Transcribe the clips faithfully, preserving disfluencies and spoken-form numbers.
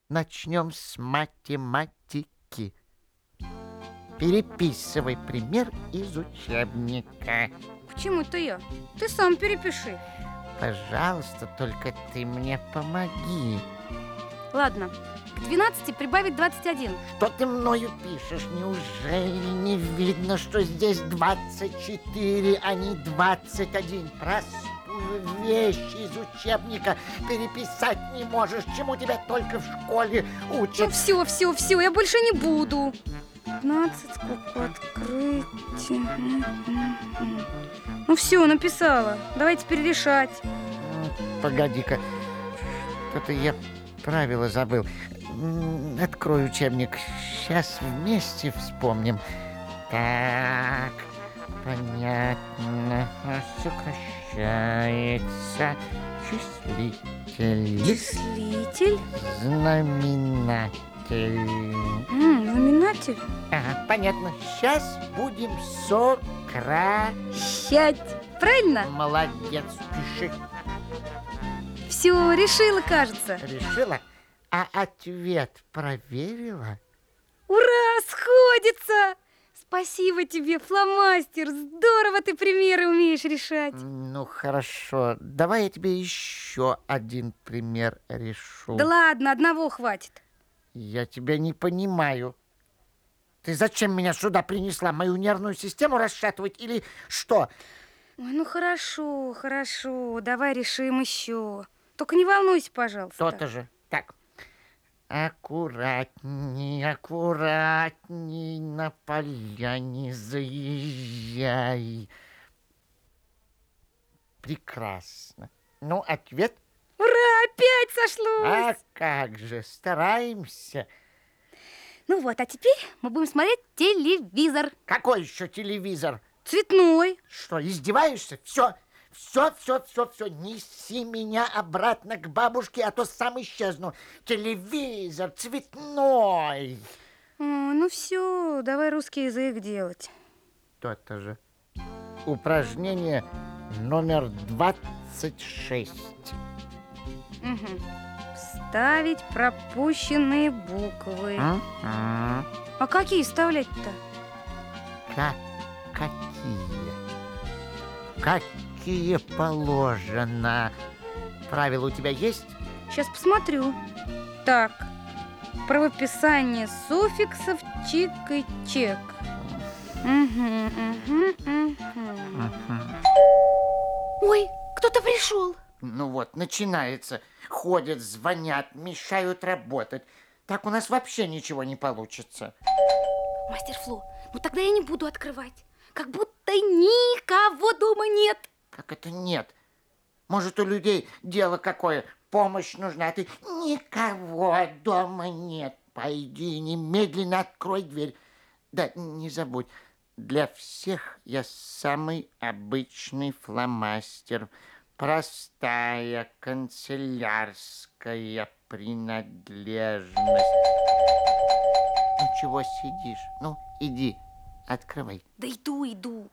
Начнем с математики. Переписывай пример из учебника. Почему это я? Ты сам перепиши. Пожалуйста, только ты мне помоги. Ладно, к двенадцати прибавить двадцать один. Что ты мною пишешь? Неужели не видно, что здесь двадцать четыре, а не двадцать один? Простую вещь из учебника переписать не можешь, чему тебя только в школе Ну учат. все, все, все, я больше не буду. пятнадцать, скобку открыть. Ну все, написала. Давай теперь решать. Погоди-ка, что-то я правила забыл. М, Открой учебник. Сейчас вместе вспомним. Так, понятно. Сокращается числитель, Числитель. знаменатель. М, знаменатель. Ага, понятно. Сейчас будем сокращать. Щать. Правильно? Молодец, пиши. Все, решила, кажется. Решила? А ответ проверила? Ура, сходится! Спасибо тебе, фломастер. Здорово ты примеры умеешь решать. Ну, хорошо. Давай я тебе еще один пример решу. Да ладно, одного хватит. Я тебя не понимаю. Ты зачем меня сюда принесла? Мою нервную систему расшатывать или что? Ой, ну хорошо, хорошо. Давай решим еще. Только не волнуйся, пожалуйста. То-то же. Так. Аккуратней, аккуратней на поля не заезжай. Прекрасно. Ну, ответ? Ура, опять сошлось! А как же, стараемся. Ну вот, а теперь мы будем смотреть телевизор. Какой еще телевизор? Цветной. Что, издеваешься? Все, все, все, все, все, неси меня обратно к бабушке, а то сам исчезну. Телевизор цветной. О, ну все, давай русский язык делать. То-то же. Упражнение номер двадцать шесть. Угу. Вставить пропущенные буквы. А? А какие вставлять-то? Как? Какие? Какие положено? Правила у тебя есть? Сейчас посмотрю. Так, правописание суффиксов чик и чек. Угу, угу, угу. Ой, кто-то пришел. Ну вот, начинается. Ходят, звонят, мешают работать. Так у нас вообще ничего не получится. Мастер Фло, ну тогда я не буду открывать. Как будто никого дома нет. Как это нет? Может, у людей дело какое, помощь нужна, а ты никого дома нет. Пойди, немедленно открой дверь. Да, не забудь, для всех я самый обычный фломастер. Простая канцелярская принадлежность. Ну, чего сидишь? Ну, иди, открывай. Да иду, иду.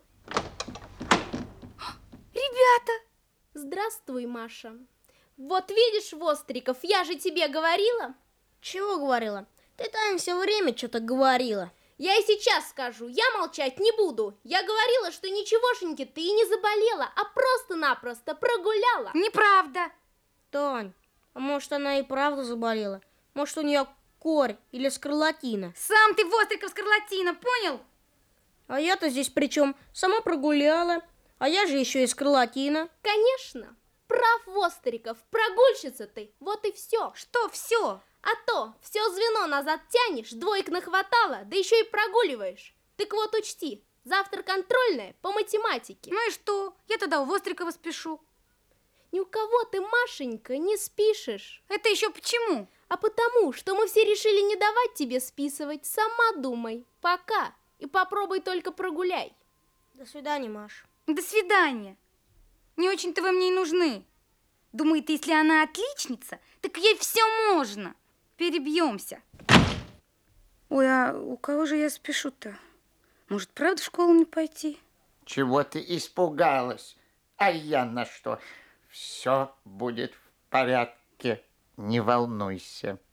Ребята! Здравствуй, Маша. Вот видишь, Востриков, я же тебе говорила. Чего говорила? Ты там все время что-то говорила. Я и сейчас скажу, я молчать не буду. Я говорила, что ничегошеньки ты и не заболела, а просто-напросто прогуляла. Неправда. Тань, а может она и правда заболела? Может у нее корь или скарлатина? Сам ты, Востриков, скарлатина, понял? А я-то здесь причем сама прогуляла, а я же еще и скарлатина. Конечно, прав, Востриков, прогульщица ты, вот и все. Что все? А то все звено назад тянешь, двоек нахватало, да еще и прогуливаешь. Так вот учти, завтра контрольная по математике. Ну и что? Я тогда у Вострикова спешу. Ни у кого ты, Машенька, не спишешь. Это еще почему? А потому, что мы все решили не давать тебе списывать. Сама думай. Пока. И попробуй только прогуляй. До свидания, Маш. До свидания. Не очень-то вы мне и нужны. Думает, если она отличница, так ей все можно. Перебьемся. Ой, а у кого же я спешу-то? Может, правда в школу не пойти? Чего ты испугалась? А я на что? Все будет в порядке, не волнуйся.